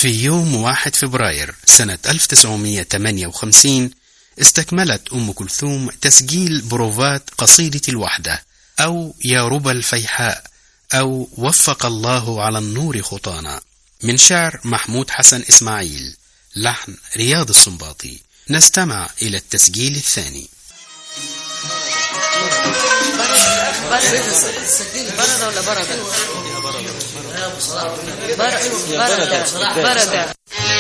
في يوم 1 فبراير سنة 1958 استكملت أم كلثوم تسجيل بروفات قصيدة الوحدة أو يا ربى الفيحاء أو وفق الله على النور خطانا من شعر محمود حسن إسماعيل، لحن رياض السنباطي. نستمع إلى التسجيل الثاني. برده ولا برده؟ برده.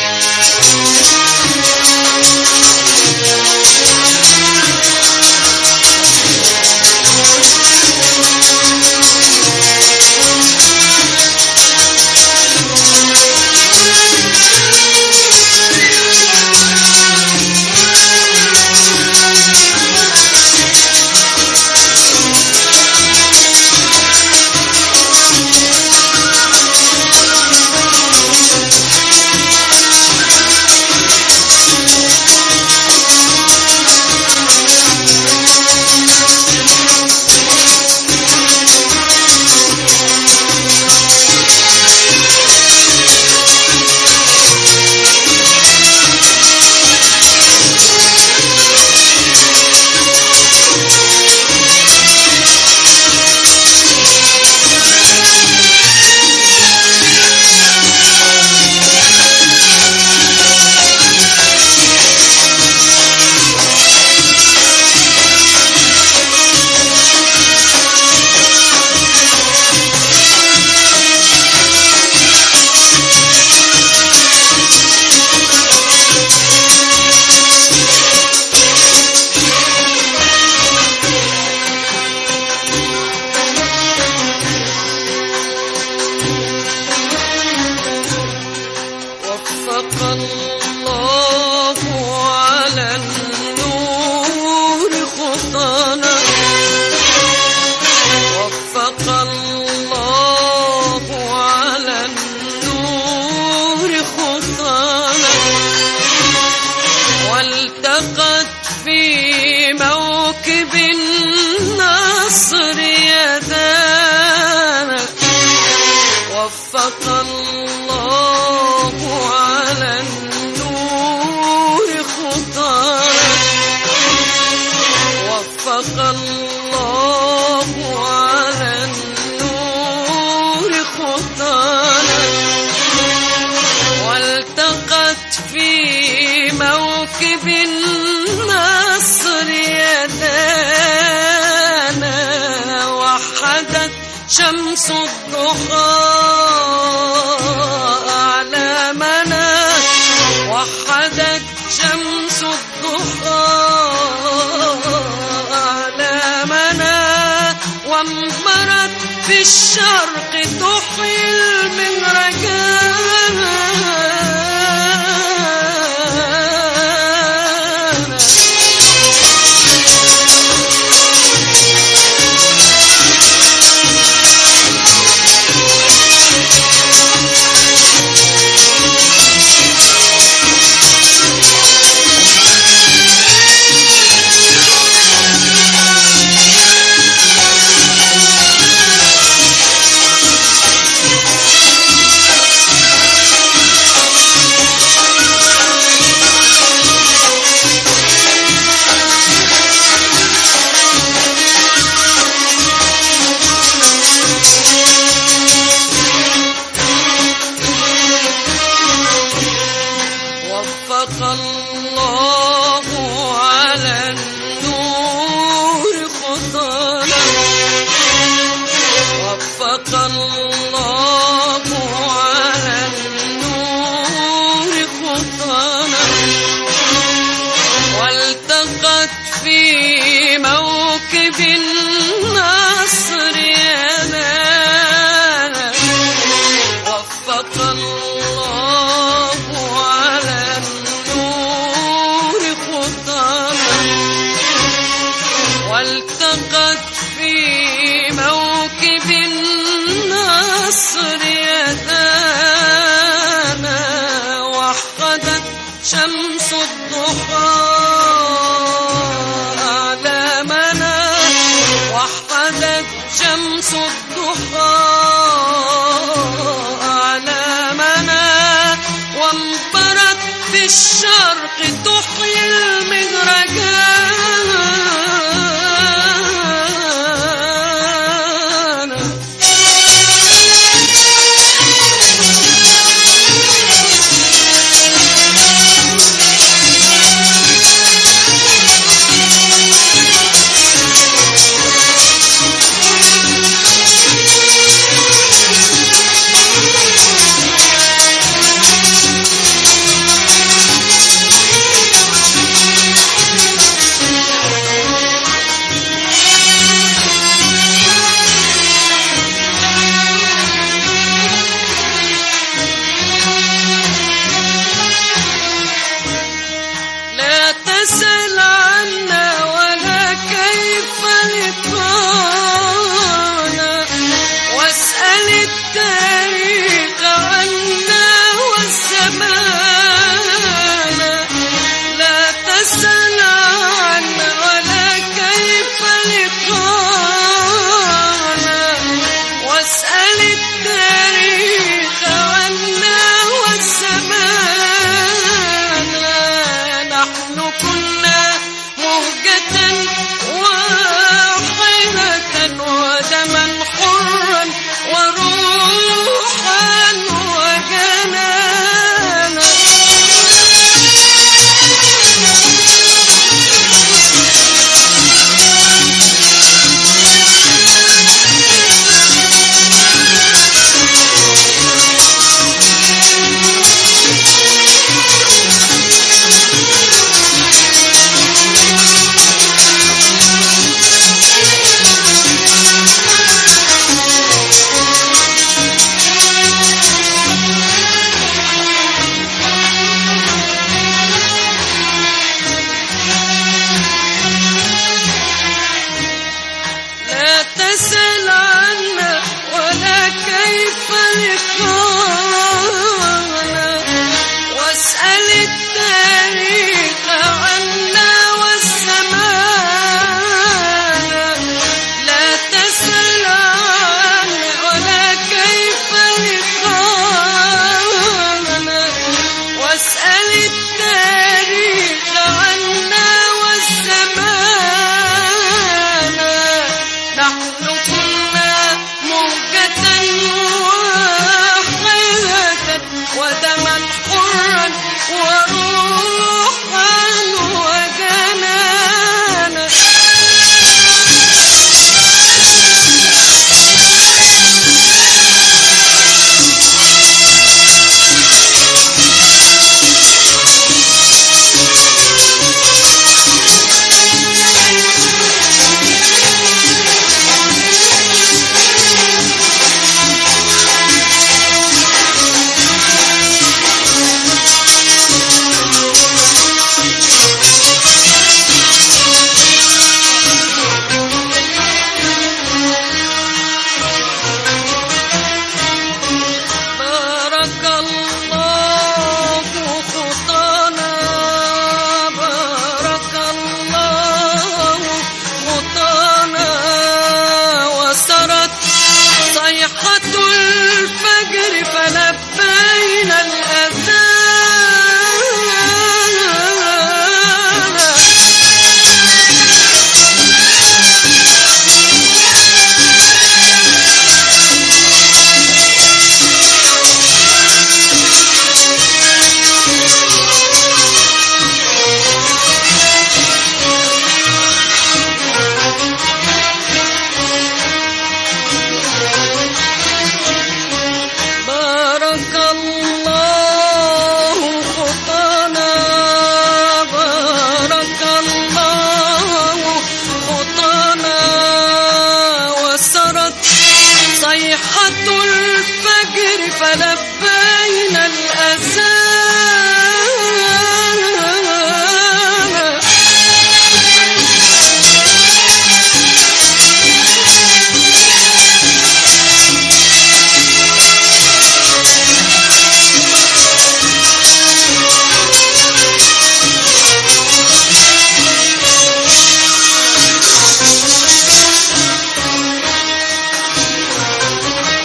شمس الضحى أعلامنا، وحدت شمس الضحى أعلامنا، وانبرت في الشرق تحيل من رجانا. شمس الضحى أعلامنا، وحدت شمس الضحى أعلامنا، في الشرق تحيي المهرجان. تسأل عنا ولا كيف لقانا، واسأل التاريخ عنا والزمان. لا تسأل عنا ولا كيف لقانا، واسأل التاريخ عنا والزمان. نحن كنا مهجة واحدة ودما حرا وروحا وجنانا. تسأل عنا ولا كيف لقانا، واسأل التاريخ عنا والزمان. لا تسأل عنا ولا كيف لقانا، واسأل التاريخ عنا والزمان. نحن كنا موجة واحدة ودما حرا وروحا وجنانا. صيحة الفجر فلبينا الأذان. بارك الله خطانا، بارك الله خطانا، وسرت صيحة الفجر فلبينا الأذان.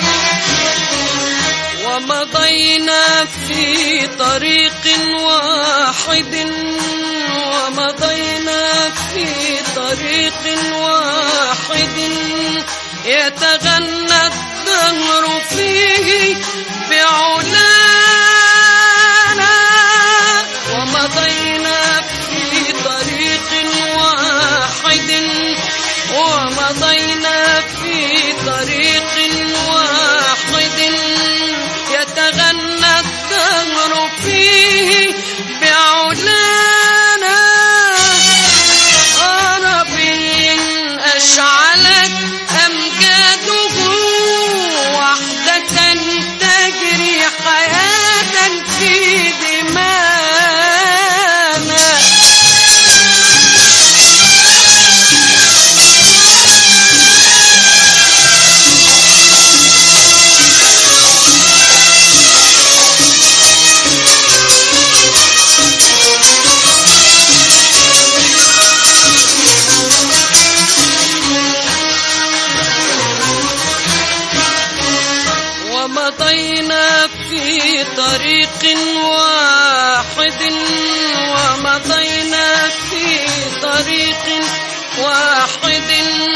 ومضينا في طريق واحد ومضينا في طريق واحد يتغنى الدهر فيه بعلانا ومضينا في طريق واحد ومضينا في طريق واحد يتغنى الدهر فيه بعلانا عربي أشعلت أمجاده وحدة تجري حياة في دمانا ومضينا في طريق واحد ومضينا في طريق واحد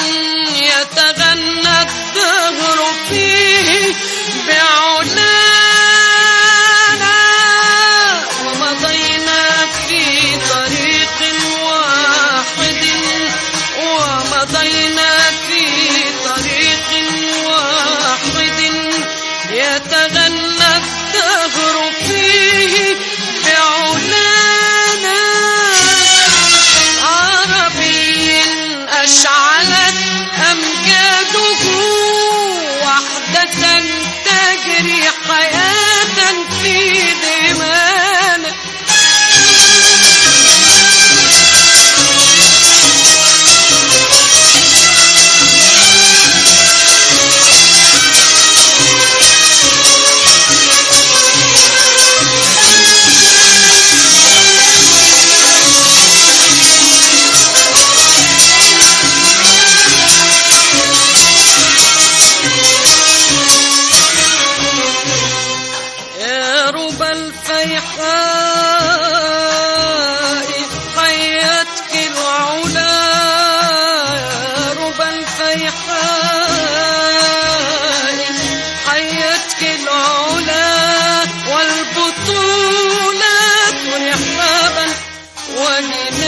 يتغنى الدهر فيه بعلانا ومضينا في طريق واحد ومضينا في طريق واحد يتغنى الدهر فيه بعلانا عربي أشعلت أمجاده وحدة تجري حياة في دمانا الفيحاء حيتك العلا يا رب الفيحاء حيتك العلا والبطولات رحابا ولمن